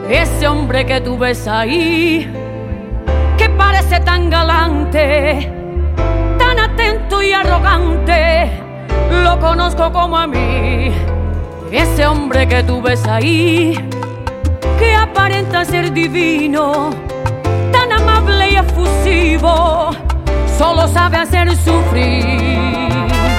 Ese hombre que tú ves ahí, que parece tan galante, tan atento y arrogante, lo conozco como a mí. Ese hombre que tú ves ahí, que aparenta ser divino, tan amable y efusivo, solo sabe hacer sufrir.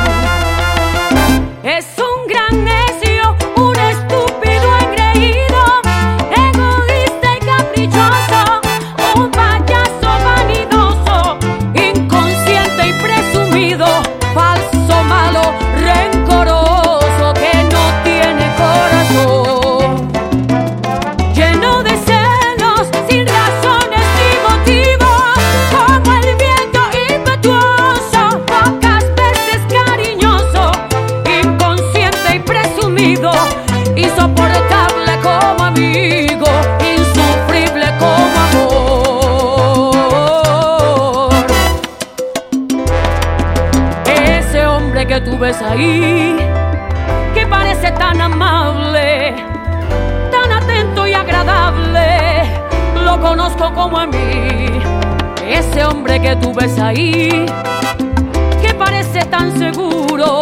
Es un gran necio, un estúpido engreído, egoísta y caprichoso, un payaso vanidoso, inconsciente y presumido, falso, malo, rencoroso, que no tiene corazón, lleno de celos, sin razones ni motivos, como el viento impetuoso, pocas veces cariñoso, inconsciente y presumido, insoportable como amigo, insufrible como amor. Ese hombre que tú ves ahí, que parece tan amable, tan atento y agradable, lo conozco como a mí. Ese hombre que tú ves ahí, que parece tan seguro,